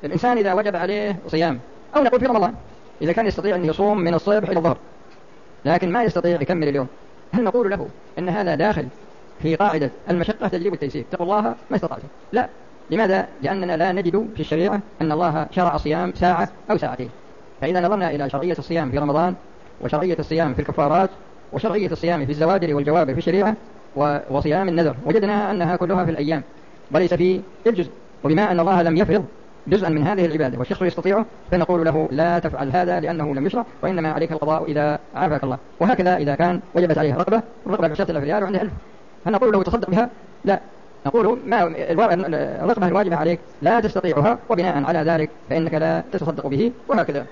الإنسان إذا وجب عليه صيام أو نقول في رمضان إذا كان يستطيع أن يصوم من الصبح إلى الظهر لكن ما يستطيع يكمل اليوم، هل نقول له إن هذا داخل في قاعدة المشقة تجلب التيسير، اتقوا الله ما استطعتم؟ لا. لماذا؟ لأننا لا نجد في الشريعة أن الله شرع صيام ساعة أو ساعتين. فإذا نظرنا إلى شرعية الصيام في رمضان وشرعية الصيام في الكفارات وشرعية الصيام في الزواجر والجوابر في الشريعة وصيام النذر وجدنا أنها كلها في الأيام وليس في الجزء. وبما أن الله لم يفرض جزءا من هذه العبادة والشخص يستطيعه فنقول له لا تفعل هذا لأنه لم يشرع وإنما عليك القضاء إذا عافاك الله. وهكذا إذا كان وجبت عليه الرقبة ب10,000 ريال وعنده 1000، هل نقول له تصدق بها؟ لا، نقول ما الرقبة الواجبة عليك لا تستطيعها وبناء على ذلك فإنك لا تتصدق به. وهكذا.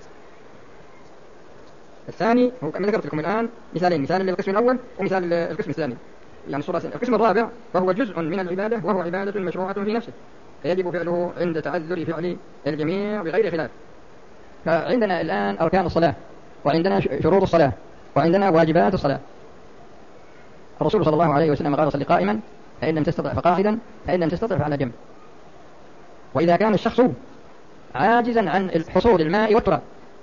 الثاني هو كما ذكرت لكم الآن مثالين، مثال للقسم الأول ومثال للقسم الثاني، يعني صورة. القسم الرابع فهو جزء من العبادة وهو عبادة مشروعة في نفسه فيجب فعله عند تعذر فعل الجميع بغير خلاف. فعندنا الآن أركان الصلاة وعندنا شروط الصلاة وعندنا واجبات الصلاة. الرسول صلى الله عليه وسلم قال صل قائما فإن لم تستطع فقاعدا فإن لم تستطع فعلى جنب. وإذا كان الشخص عاجزا عن حصول الماء والتراب،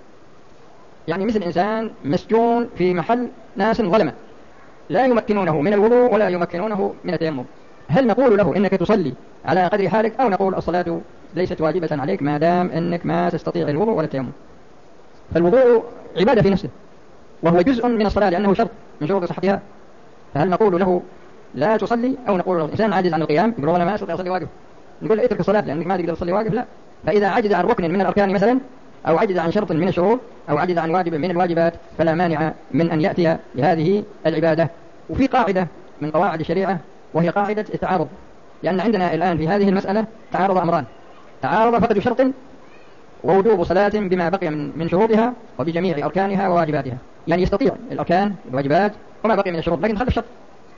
يعني مثل إنسان مسجون في محل ناس ظلمة لا يمكنونه من الوضوء ولا يمكنونه من التيمم، هل نقول له إنك تصلي على قدر حالك أو نقول الصلاة ليست واجبة عليك ما دام إنك ما تستطيع الوضوء ولا التيمم؟ فالوضوء عبادة في نفسه وهو جزء من الصلاة لأنه شرط من شروط صحتها، فهل نقول له لا تصلي أو نقول له إنسان عاجز عن القيام يقول أنا ما أستطيع أصلي واقف نقول له اترك الصلاة لأنك ما تقدر تصلي واقف؟ لا. فإذا عجز عن ركن من الأركان مثلا أو عجز عن شرط من الشروط أو عجز عن واجب من الواجبات فلا مانع من أن يأتي بهذه العبادة. وفي قاعدة من قواعد الشريعة وهي قاعدة التعارض، لأن عندنا الآن في هذه المسألة تعارض أمران: تعارض فقد شرط ووجوب صلاة بما بقي من شروطها وبجميع أركانها وواجباتها، يعني يستطيع الأركان والواجبات وما بقي من الشروط لكن خلف الشرط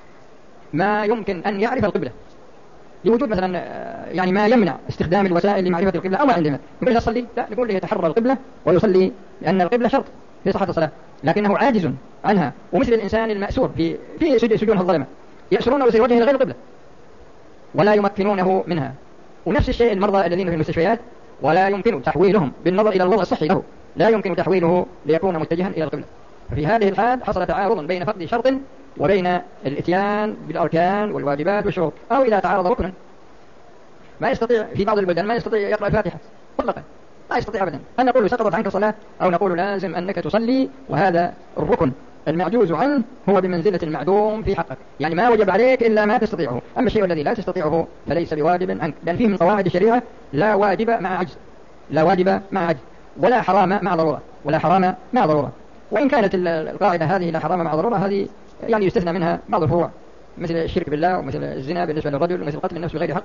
ما يمكن أن يعرف القبلة لوجود مثلا يعني ما يمنع استخدام الوسائل لمعرفة القبلة أو ما عندنا، نقول له صلي، لا نقول له يتحرى القبلة ويصلي لأن القبلة شرط في صحة الصلاة لكنه عاجز عنها. ومثل الإنسان المأسور في سجون الظلمة يأسرونه ويصير وجهه غير القبلة ولا يمكنونه منها. ونفس الشيء المرضى الذين في المستشفيات ولا يمكن تحويلهم بالنظر إلى الوضع الصحي له، لا يمكن تحويله ليكون متجها إلى القبلة. ففي هذه الحال حصل تعارض بين فقد شرط وبين الاتيان بالأركان والواجبات والشروط. أو إذا تعارض ركنا ما يستطيع في بعض البلدان ما يستطيع يقرأ الفاتحة مطلقا، ما يستطيع أبدا، هل نقول سقطت عنك الصلاة أو نقول لازم أنك تصلي؟ وهذا الركن المعجوز عنه هو بمنزلة المعدوم في حقك، يعني ما وجب عليك إلا ما تستطيعه، أما الشيء الذي لا تستطيعه فليس بواجب عنك، لأن فيه من قواعد الشريعة لا واجب مع عجز، لا واجب مع عجز ولا حرام مع ضرورة، ولا حرام مع ضرورة. وإن كانت القاعدة هذه لا حرام مع ضرورة هذه يعني يستثنى منها بعض الفروع مثل الشرك بالله ومثل الزنا بالنسبة للرجل ومثل قتل النفس بغير حق.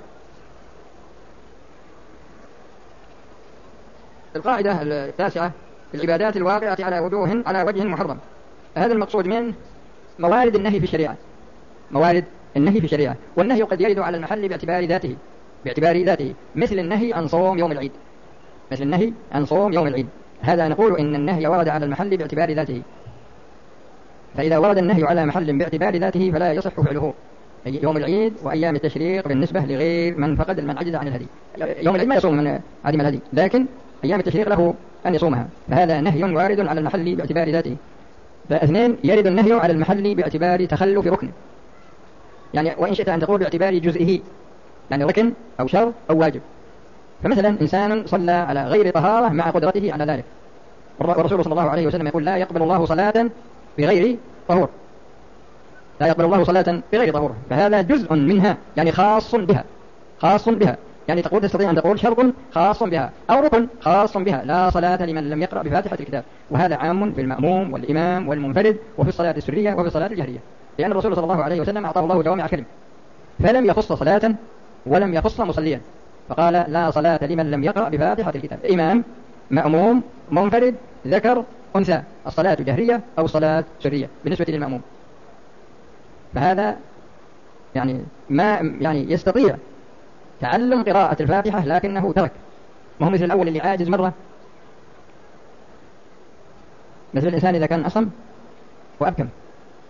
القاعدة التاسعة: العبادات الواقعة على وجه محرم. هذا المقصود من موارد النهي في الشريعة، موارد النهي في الشريعة. والنهي قد يرد على المحل باعتبار ذاته مثل النهي عن صوم يوم العيد، مثل النهي عن صوم يوم العيد، هذا نقول إن النهي ورد على المحل باعتبار ذاته. فإذا ورد النهي على محل باعتبار ذاته فلا يصح فعله يوم العيد وأيام التشريق بالنسبة لغير من فقد من عجز عن الهدي. يوم العيد ما يصوم من عدم الهدي لكن أيام التشريق له أن يصومها، فهذا نهي وارد على المحل باعتبار ذاته. فاثنين: يرد النهي على المحل باعتبار تخلف ركن، يعني وإن شئت أن تقول باعتبار جزئه، يعني ركن أو شرط أو واجب. فمثلا إنسان صلى على غير طهارة مع قدرته على ذلك، والرسول صلى الله عليه وسلم يقول لا يقبل الله صلاة بغير طهور، لا يقبل الله صلاة بغير طهور، فهذا جزء منها يعني خاص بها، يعني تستطيع أن تقول شرط خاص بها أو ركن خاص بها: لا صلاة لمن لم يقرأ بفاتحة الكتاب. وهذا عام في المأموم والإمام والمنفرد وفي الصلاة السرية وفي الصلاة الجهرية، لأن الرسول صلى الله عليه وسلم أعطاه الله جوامع كلم فلم يخص صلاة ولم يخص مصليا، فقال لا صلاة لمن لم يقرأ بفاتحة الكتاب، إمام مأموم منفرد ذكر أنثى، الصلاة جهرية أو صلاة سرية بالنسبة للمأموم. فهذا يعني ما يعني يستطيع تعلم قراءة الفاتحة لكنه ترك، ما هو مثل الأول اللي عاجز مرة، مثل الإنسان إذا كان أصم وأبكم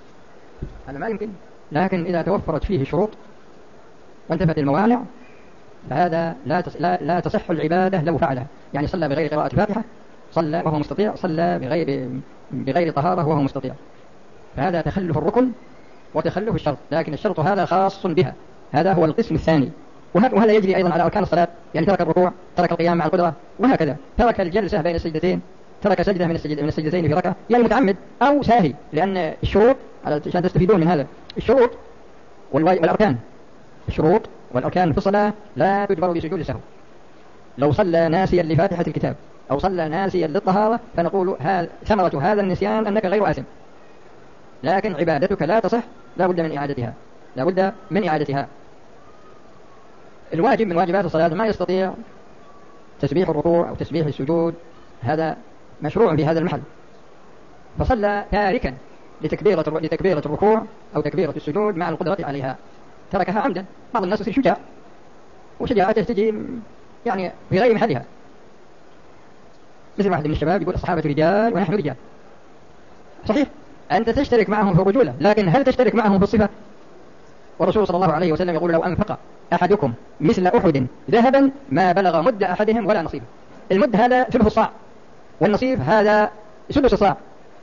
هذا ما يمكن، لكن إذا توفرت فيه الشروط وانتفت الموانع فهذا لا تصح العبادة لو فعلها. يعني صلى بغير قراءة فاتحة صلى وهو مستطيع، صلى بغير طهارة وهو مستطيع، فهذا تخلف الركن وتخلف الشرط، لكن الشرط هذا خاص بها. هذا هو القسم الثاني. وهذا يجري أيضا على أركان الصلاة، يعني ترك الركوع، ترك القيام مع القدرة، وهكذا ترك الجلسة بين السجدتين، ترك سجدة من السجدتين في ركعة، يعني متعمد أو ساهي. لأن الشروط عشان تستفيدون من هذا، الشروط والأركان، الشروط والأركان في الصلاة لا تجبر بسجود السهو. لو صلى ناسيا لفاتحة الكتاب أو صلى ناسيا للطهارة فنقول ثمرة هذا النسيان أنك غير آثم، لكن عبادتك لا تصح، لا بد من إعادتها، لا بد من إعادتها. الواجب من واجبات الصلاة ما يستطيع تسبيح الركوع أو تسبيح السجود، هذا مشروع في هذا المحل، فصلى تاركا لتكبيرة الركوع أو تكبيرة السجود مع القدرة عليها، تركها عمدا. بعض الناس يصير شجاع وشجاعته تجي يعني في غير محلها، مثل واحد من الشباب يقول الصحابة رجال ونحن رجال. صحيح أنت تشترك معهم في الرجولة، لكن هل تشترك معهم في الصفة؟ والرسول صلى الله عليه وسلم يقول لو أنفق أحدكم مثل أحد ذهبا ما بلغ مد أحدهم ولا نصيبه. المد هذا ثلث الصاع، والنصيب هذا سدس الصاع.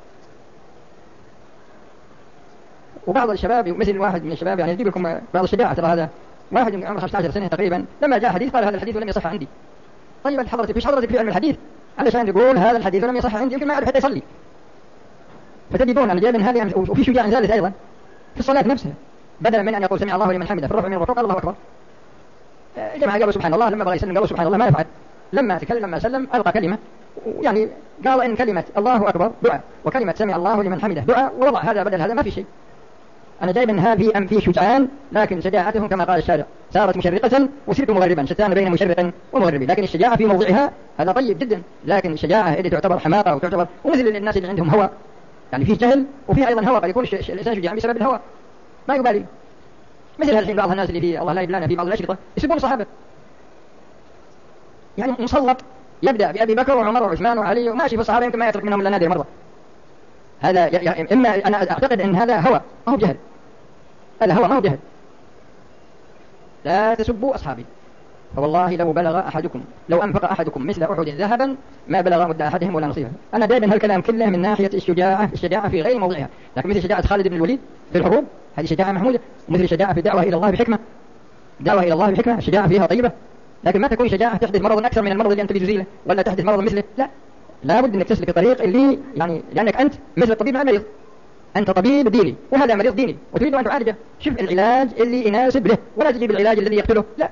وبعض الشباب مثل واحد من الشباب يعني يجيب لكم بعض الشجاعة، ترى هذا واحد من عمره 15 سنة تقريبا لما جاء حديث قال هذا الحديث لم يصح عندي. طيب حضرتك في علم الحديث علشان يقول هذا الحديث لم يصح عندي، يمكن ما يعرف حتى يصلي. فتجدون أن جاء من هذه، وفي شجاع ثالث أيضا في الصلاة نفسها، بدلا من أن يقول سمع الله لمن حمده في الرفع من الركوع قال الله أكبر. جماعة قالوا سبحان الله، لما بغى يسلم قالوا سبحان الله، ما يفعل. لما تكلم لما سلم ألقى كلمة، يعني قال إن كلمة الله أكبر دعاء وكلمة سمع الله لمن حمده دعاء، ووضع هذا بدل هذا، ما في شيء. أنا جايب من هذه في شجعان، لكن شجاعتهم كما قال الشارع صارت مشرقة وصرت مغربا، شتان بين مشرق ومغرب. لكن الشجاعة في موضعها هذا طيب جدا، لكن الشجاعة اللي تعتبر حماقة وتعتبر ومثل الناس اللي عندهم هوى، يعني فيه جهل وفيه أيضا هوى، قد يكون الإنسان شجاع بسبب الهوى ما يبالي. مثل الحين بعض الناس اللي في الله لا يبلانا في بعض الأشرطة يسبون الصحابة، يعني مسلط يبدأ بأبي بكر وعمر وعثمان وعلي وماشي في الصحابة يمكن ما يترك منهم إلا نادر مرة. هذا يعني إما أنا أعتقد أن هذا هوى ما هو جهل، هذا هوى ما هو جهل. لا تسبوا أصحابي، فوالله لو أنفق أحدكم مثل أحد ذهبا ما بلغ مد أحدهم ولا نصيبه. أنا دائما هالكلام كله من ناحية الشجاعة في غير موضعها، لكن مثل شجاعة خالد بن الوليد في الحروب هذه شجاعة محمودة، ومثل الشجاعة في الدعوة إلى الله بحكمة، دعوة إلى الله بحكمة الشجاعة فيها طيبة، لكن ما تكون شجاعة تحدث مرض أكثر من المرض اللي أنت بتزيله، ولا تحدث مرض مثله. لا بد أنك تسلك الطريق اللي يعني لأنك أنت مثل الطبيب مع المريض، أنت طبيب ديني وهذا مريض ديني وتريد أن تعالجه، شوف العلاج اللي يناسب له ولا تجيب العلاج الذي يقتله. لا.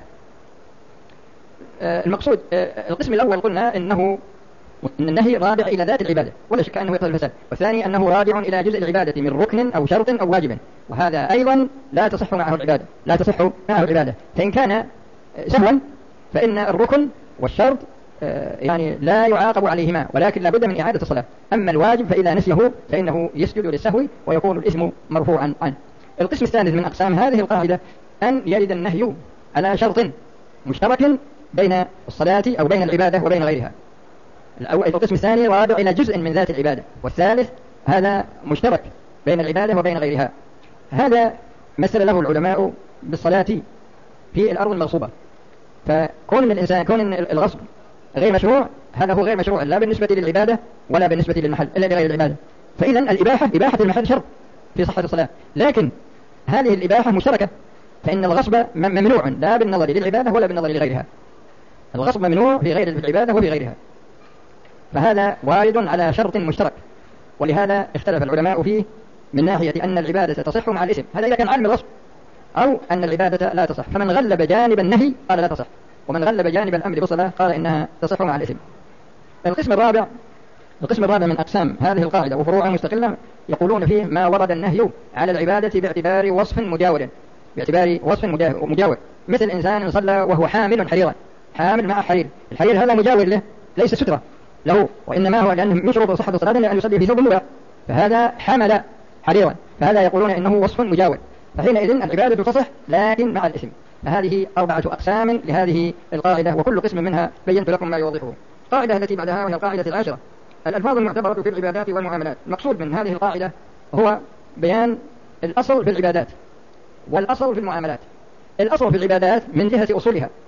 المقصود القسم الأول قلنا إن النهي راجع إلى ذات العبادة ولا شك أنه يقتضي الفساد، والثاني أنه راجع إلى جزء العبادة من ركن أو شرط أو واجب، وهذا أيضا لا تصح معه العبادة. فإن كان سهوا فإن الركن والشرط يعني لا يعاقب عليهما، ولكن لا بد من إعادة الصلاة. أما الواجب فإذا نسيه فإنه يسجد للسهو ويكون الإثم مرفوعا عنه. القسم الثالث من أقسام هذه القاعدة أن يرد النهي على شرط مشترك بين الصلاة أو بين العبادة وبين غيرها. القسم الثاني راجع إلى جزء من ذات العبادة، والثالث هذا مشترك بين العبادة وبين غيرها. هذا مثل له العلماء بالصلاة في الأرض المغصوبة، فكون الإنسان كون الغصب غير مشروع، هذا هو غير مشروع لا بالنسبة للعبادة ولا بالنسبة للمحل إلا لغير العبادة. فإذا إباحة المحل شرط في صحة الصلاة، لكن هذه الإباحة مشتركة، فإن الغصب ممنوع لا بالنظر للعبادة ولا بالنظر لغيرها. الغصب ممنوع في غير العبادة وفي غيرها، فهذا وارد على شرط مشترك. ولهذا اختلف العلماء فيه من ناحية أن العبادة تصح مع الاسم، هذا إذا كان علم الغصب، أو أن العبادة لا تصح. فمن غلب جانب النهي قال لا تصح، ومن غلب جانب الأمر بالصلاة قال إنها تصح مع الاسم. القسم الرابع من أقسام هذه القاعدة وفروعها مستقلة، يقولون فيه ما ورد النهي على العبادة باعتبار وصف مجاور، مثل إنسان صلى وهو حامل حريرا، حامل مع حرير، الحرير هذا مجاور له ليس سترة له، وإنما هو لأنه من شروط صحة الصلاة لأن يصلي في ثوب مباح، فهذا حمل حريرا، فهذا يقولون إنه وصف مجاور، فحينئذ العبادة تصح لكن مع الاسم. فهذه 4 أقسام لهذه القاعدة، وكل قسم منها بينت لكم ما يوضحه. القاعدة التي بعدها وهي القاعدة 10، الألفاظ المعتبرة في العبادات والمعاملات. المقصود من هذه القاعدة هو بيان الأصل في العبادات والأصل في المعاملات. الأصل في العبادات من جهة أصولها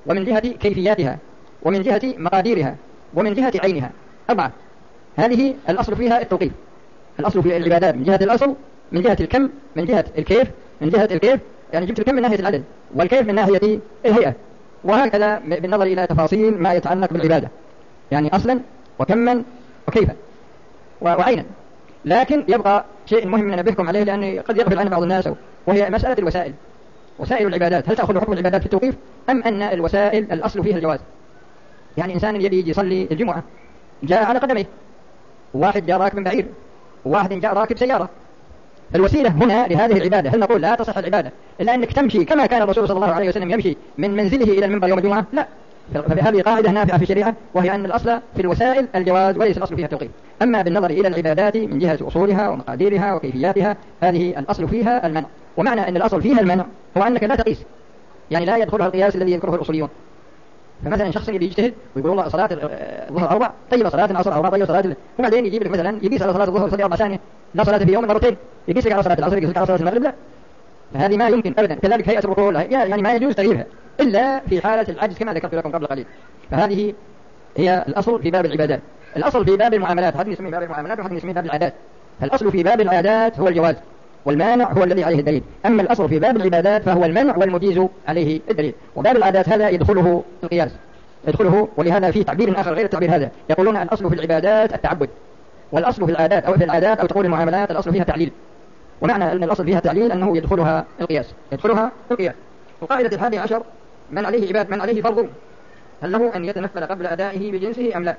ومن جهة كيفياتها، ومن جهة مقاديرها، ومن جهة عينها. 4. هذه الأصل فيها التوقيف. الأصل في العبادات من جهة الأصل، من جهة الكم، من جهة الكيف. من جهة الكيف يعني جبت الكم من ناحية العدد، والكيف من ناحية الهيئة، وهكذا بالنظر إلى تفاصيل ما يتعلق بالعبادة، يعني أصلا وكما وكيفا وعينا. لكن يبقى شيء مهم ننبهكم عليه، لأن قد يغفل عنه بعض الناس، وهي مسألة الوسائل. وسائل العبادات هل تأخذ حكم العبادات في التوقيف، أم أن الوسائل الأصل فيها الجواز؟ يعني إنسان يجي يصلي الجمعة جاء على قدميه، واحد جاء راكب بعير، وواحد جاء راكب سيارة. الوسيلة هنا لهذه العبادة، هل نقول لا تصح العبادة إلا أنك تمشي كما كان الرسول صلى الله عليه وسلم يمشي من منزله إلى المنبر يوم الجمعة؟ لا. فهذه قاعدة نافعة في الشريعة، وهي أن الأصل في الوسائل الجواز وليس الأصل فيها التوقيف. أما بالنظر إلى العبادات من جهة أصولها ومقاديرها وكيفياتها، هذه الأصل فيها المنع. ومعنى أن الأصل فيها المنع هو أنك لا تقيس، يعني لا يدخلها القياس الذي يذكره الأصوليون. فمثلا شخص يجي يجتهد ويقول والله صلاة الظهر 4 طيب، صلاة العصر 4 طيب، صلاة وبعدين يجيب لك مثلا يقيس على صلاة الظهر صلي 4 ثانية، لا صلاة في يوم مرتين، يقيس لك على صلاة العصر، يقيس لك على صلاة المغرب، لا. فهذه ما يمكن أبدا. كذلك هيئة الركوع يعني ما يجوز تغييرها إلا في حالة العجز كما ذكرت لكم قبل قليل. فهذه هي الأصل في باب العبادات. الأصل في باب المعاملات، هذا نسميه باب المعاملات وهذا نسميه باب العادات. الأصل في باب العادات هو الجواز، والمانع هو الذي عليه الدليل. أما الأصل في باب العبادات فهو المنع والمجيز عليه الدليل. وباب العادات هذا يدخله القياس، يدخله. ولهذا في تعبير آخر غير التعبير هذا، يقولون الأصل في العبادات التعبد، والأصل في العادات أو في العادات أو تقول المعاملات الأصل فيها تعليل. ومعنى أن الأصل فيها تعليل أنه يدخلها القياس، يدخلها القياس. وقاعدة 11 من عليه عباد من عليه فرض، هل له أن يتنفل قبل أدائه بجنسه أم لا؟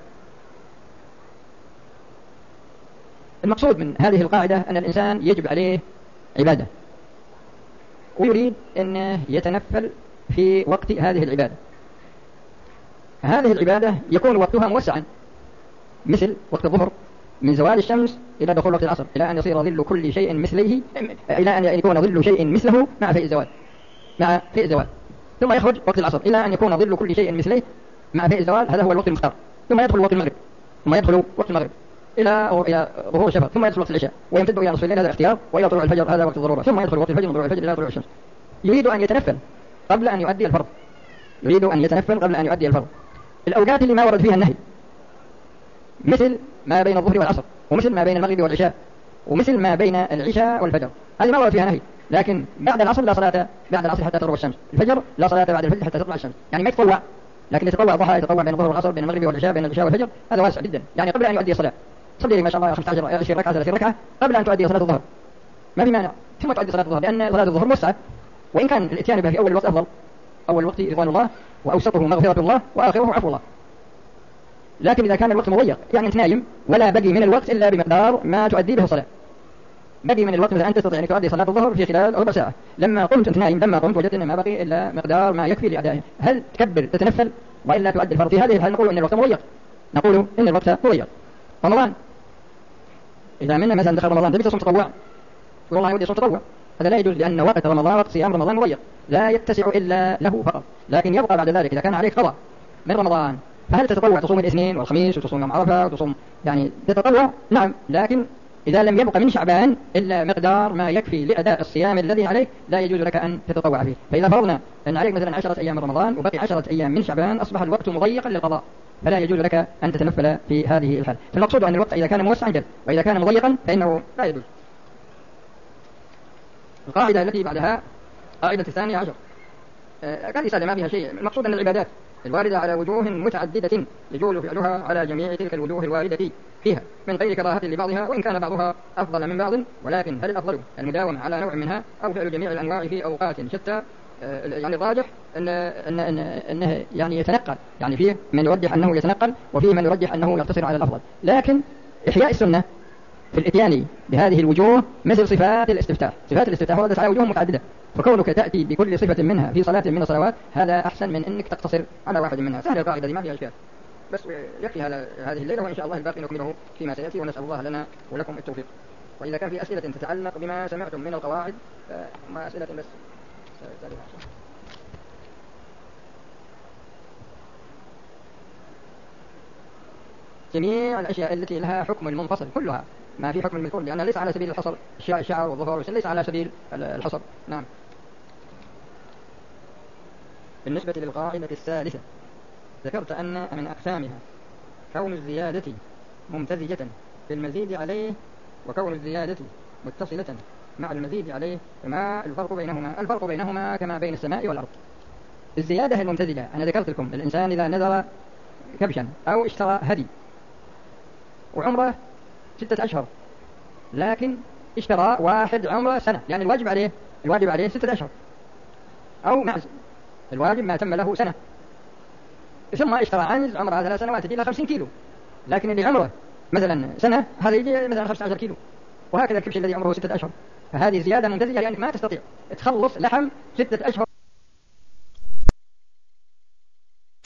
المقصود من هذه القاعدة أن الإنسان يجب عليه عبادة ويريد أن يتنفل في وقت هذه العبادة. هذه العبادة يكون وقتها موسعا، مثل وقت الظهر من زوال الشمس إلى دخول وقت العصر، إلى أن يصير ظل كل شيء مثله، إلى أن يكون ظل شيء مثله مع فيء الزوال، مع فيء الزوال، ثم يخرج وقت العصر إلى أن يكون ظل كل شيء مثله مع فيء الزوال، هذا هو الوقت المختار. ثم يدخل وقت المغرب، ثم يدخل وقت المغرب إلى ظهور الشفق، ثم يدخل وقت العشاء ويمتد إلى نصف الليل، هذا اختيار، وإلى طلوع الفجر هذا وقت الضرورة، ثم يدخل وقت الفجر من طلوع الفجر إلى طلوع الشمس. يريد أن يتنفل قبل أن يؤدي الفرض، يريد أن يتنفل قبل أن يؤدي الفرض. الأوقات اللي ما ورد فيها النهي مثل ما بين الظهر والعصر، ومثل ما بين المغرب والعشاء، ومثل ما بين العشاء والفجر، هذه ما ورد فيها نهي. لكن بعد العصر لا صلاة بعد العصر حتى تغرب الشمس، الفجر لا صلاة بعد الفجر حتى تطلع الشمس، يعني ما يتطوع. لكن يتطوع ضحى، يتطوع بين الظهر والعصر، بين المغرب والعشاء، بين العشاء والفجر، هذا واسع جدا. يعني قبل أن يؤدي الصلاة صلي ما شاء الله 15 20 ركعة 30 ركعة قبل أن تؤدي صلاة الظهر، ما في مانع، ثم تؤدي صلاة الظهر، لأن صلاة الظهر موسعة، وإن كان الاتيان بها في أول الوقت أفضل. أول الوقت رضوان الله، وأوسطه مغفرة الله، وآخره عفو الله. لكن إذا كان الوقت مضيق، يعني أنت نايم ولا بقي من الوقت إلا بمقدار ما تؤدي به الصلاة، بقي من الوقت مثلا أنت تستطيع أن تؤدي صلاة الظهر في خلال ربع ساعة، لما قمت أنت نايم، لما قمت وجدت أن ما بقي إلا مقدار ما يكفي لأدائه، هل تكبر تتنفل وإلا تؤدي الفرض؟ في هذه الحال نقول إن الوقت مضيق، نقول إن الوقت مضيق. رمضان إذا منا مثلا دخل رمضان تبي تصوم تطوع، والله يودي صوم تطوع، هذا لا يجوز، لأن وقت رمضان وقت صيام رمضان مضيق لا يتسع إلا له فقط. لكن يبقى بعد ذلك إذا كان عليك قضاء من رمضان، فهل تتطوع تصوم الاثنين والخميس وتصوم يوم عرفة وتصوم، يعني تتطوع؟ نعم، لكن إذا لم يبقى من شعبان إلا مقدار ما يكفي لأداء الصيام الذي عليك لا يجوز لك أن تتطوع فيه. فإذا فرضنا أن عليك مثلا 10 أيام من رمضان وبقي 10 أيام من شعبان، أصبح الوقت مضيقا للقضاء، فلا يجوز لك أن تتنفل في هذه الحال. فالمقصود أن الوقت إذا كان موسعا جل، وإذا كان مضيقا فإنه لا يجوز. القاعدة التي بعدها قاعدة 12 هذه سهلة ما فيها شيء. المقصود أن العبادات الواردة على وجوه متعددة يجوز فعلها على جميع تلك الوجوه الواردة فيها من غير كراهة لبعضها، وإن كان بعضها أفضل من بعض، ولكن هل الأفضل المداومة على نوع منها أو فعل جميع الأنواع في أوقات شتى؟ يعني الراجح أنه يعني يتنقل، يعني فيه من يرجح أنه يتنقل وفيه من يرجح أنه يقتصر على الأفضل. لكن إحياء السنة في الإتيان بهذه الوجوه مثل صفات الاستفتاح. صفات الاستفتاح وردت على وجوه متعددة، فكونك تأتي بكل صفة منها في صلاة من الصلوات هذا أحسن من أنك تقتصر على واحد منها. سهل القاعدة دي ما فيها أشكال، بس يكفي هذه الليلة، وإن شاء الله الباقي نكمله فيما سيأتي، ونسأل الله لنا ولكم التوفيق. وإذا كان في أسئلة تتعلق بما سمعتم من القواعد ما أسئلة بس جميع الأشياء التي لها حكم المنفصل كلها ما في حكم المذكور، لأنها ليس على سبيل الحصر، الشعر والظهور ليس على سبيل الحصر. نعم. بالنسبة للقاعدة الثالثة ذكرت أن من أقسامها كون الزيادة ممتزجة بالمزيد عليه وكون الزيادة متصلة مع المزيد عليه. فما الفرق بينهما؟ الفرق بينهما كما بين السماء والأرض. الزيادة الممتزجة أنا ذكرت لكم الإنسان إذا نذر كبشا أو اشترى هدي وعمره 6 أشهر لكن اشترى واحد عمره سنة، يعني الواجب عليه 6 أشهر، أو معز الواجب ما تم له سنة، ثم اشترى عنز عمرها 3 سنوات يجي لها 50 كيلو، لكن اللي عمره مثلا سنة هذا يجي مثلا 15 كيلو، وهكذا الكبش الذي عمره 6 أشهر. فهذه زيادة ممتزجة لأنك ما تستطيع تخلص لحم 6 أشهر